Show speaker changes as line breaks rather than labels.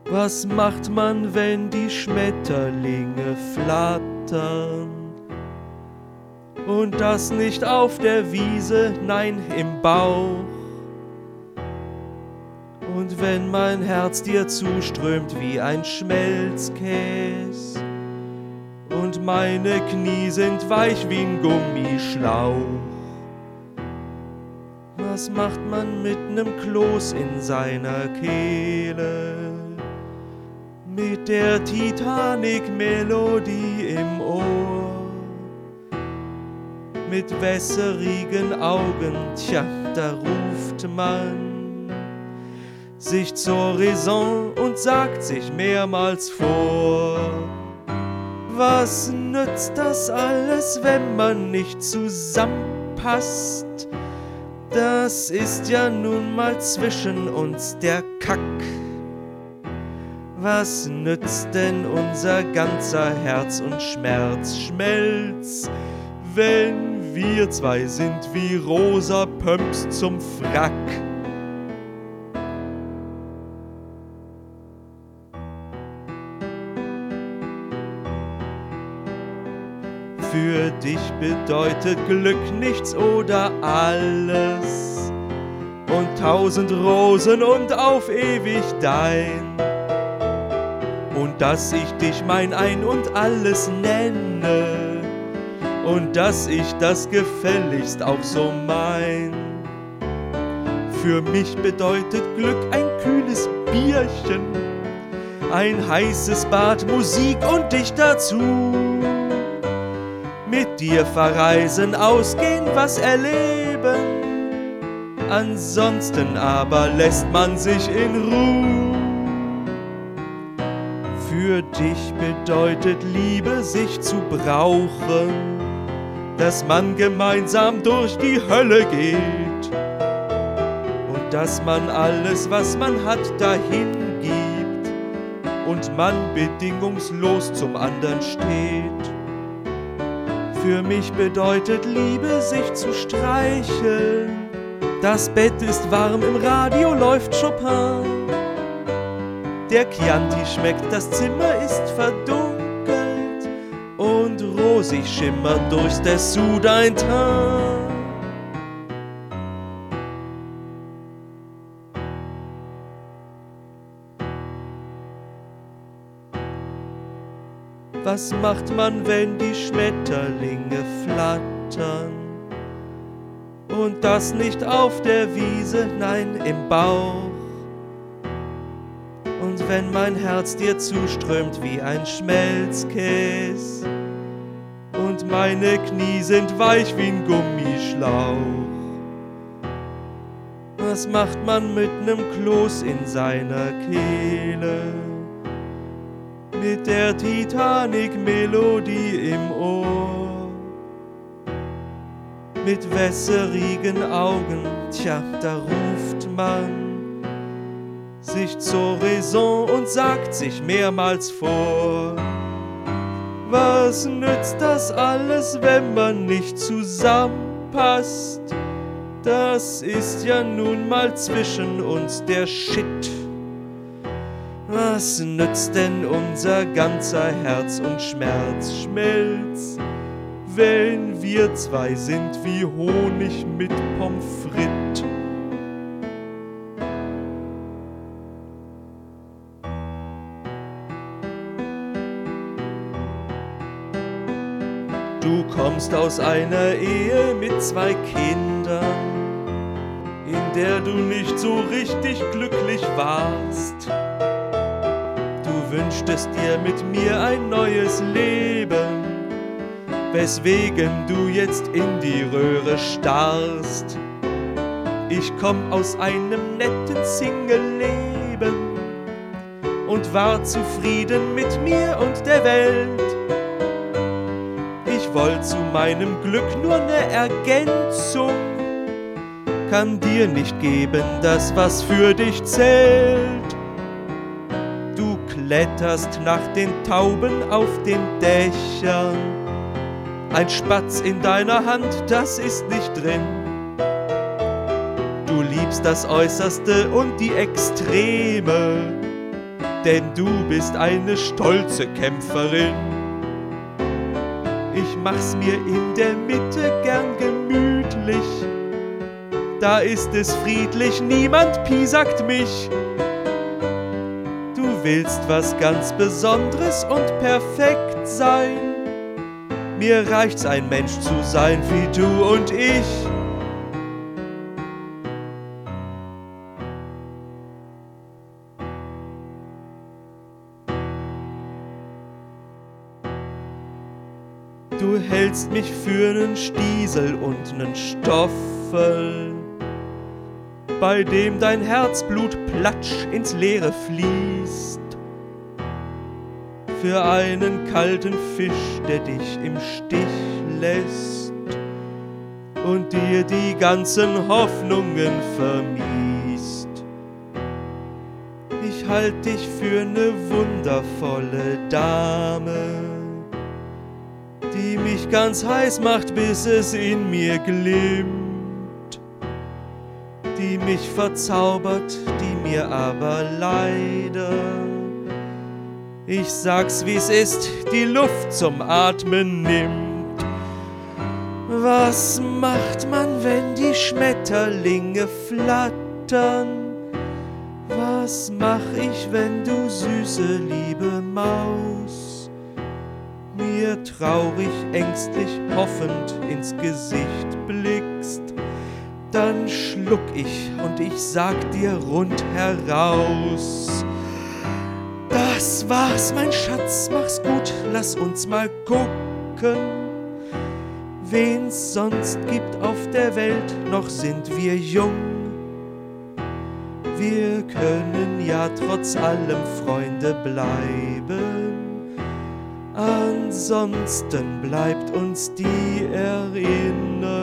Was macht man, wenn die Schmetterlinge flattern? Und das nicht auf der Wiese, nein, im Bauch. Und wenn mein Herz dir zuströmt wie ein Schmelzkäs und meine Knie sind weich wie ein Gummischlauch. Was macht man mit nem Kloß in seiner Kehle? Mit der Titanic-Melodie im Ohr, mit wässerigen Augen, tja, da ruft man sich zur Raison und sagt sich mehrmals vor. Was nützt das alles, wenn man nicht zusammenpasst? Das ist ja nun mal zwischen uns der Kack. Was nützt denn unser ganzer Herz- und Schmerzschmelz, wenn wir zwei sind wie rosa Pumps zum Frack? Für dich bedeutet Glück nichts oder alles und 1000 Rosen und auf ewig dein. Und dass ich dich mein Ein und Alles nenne und dass ich das gefälligst auch so mein. Für mich bedeutet Glück ein kühles Bierchen, ein heißes Bad, Musik und dich dazu. Mit dir verreisen, ausgehen, was erleben, ansonsten aber lässt man sich in Ruhe. Für dich bedeutet Liebe, sich zu brauchen, dass man gemeinsam durch die Hölle geht und dass man alles, was man hat, dahin gibt und man bedingungslos zum anderen steht. Für mich bedeutet Liebe, sich zu streicheln, das Bett ist warm, im Radio läuft Chopin. Der Chianti schmeckt, das Zimmer ist verdunkelt und rosig schimmert durchs Dessous dein Teint. Was macht man, wenn die Schmetterlinge flattern? Und das nicht auf der Wiese, nein, im Bauch. Und wenn mein Herz dir zuströmt wie ein Schmelzkäs und meine Knie sind weich wie ein Gummischlauch. Was macht man mit nem Kloß in seiner Kehle? Mit der Titanic-Melodie im Ohr, mit wässerigen Augen, tja, da ruft man sich zur Raison und sagt sich mehrmals vor. Was nützt das alles, wenn man nicht zusammenpasst? Das ist ja nun mal zwischen uns der Shit. Was nützt denn unser ganzer Herz- und Schmerzschmelz, wenn wir zwei sind wie Honig mit Pommes frites? Du kommst aus einer Ehe mit 2 Kindern, in der du nicht so richtig glücklich warst. Du wünschtest dir mit mir ein neues Leben, weswegen du jetzt in die Röhre starrst. Ich komm aus einem netten Single-Leben und war zufrieden mit mir und der Welt. Ich wollte zu meinem Glück nur ne Ergänzung, kann dir nicht geben, das was für dich zählt. Du kletterst nach den Tauben auf den Dächern, ein Spatz in deiner Hand, das ist nicht drin. Du liebst das Äußerste und die Extreme, denn du bist eine stolze Kämpferin. Ich mach's mir in der Mitte gern gemütlich, da ist es friedlich, niemand piesackt mich. Du willst was ganz Besonderes und perfekt sein. Mir reicht's, ein Mensch zu sein wie du und ich. Du hältst mich für nen Stiesel und nen Stoffel, bei dem dein Herzblut platsch ins Leere fließt. Für einen kalten Fisch, der dich im Stich lässt und dir die ganzen Hoffnungen vermiest. Ich halt dich für ne wundervolle Dame, die mich ganz heiß macht, bis es in mir glimmt, die mich verzaubert, die mir aber leider, ich sag's wie's ist, die Luft zum Atmen nimmt. Was macht man, wenn die Schmetterlinge flattern? Was mach ich, wenn du, süße, liebe Maus, mir traurig, ängstlich, hoffend ins Gesicht blickst? Dann schluck ich und ich sag dir rundheraus: Das war's, mein Schatz, mach's gut, lass uns mal gucken, wen's sonst gibt auf der Welt, noch sind wir jung. Wir können ja trotz allem Freunde bleiben, ansonsten bleibt uns die Erinnerung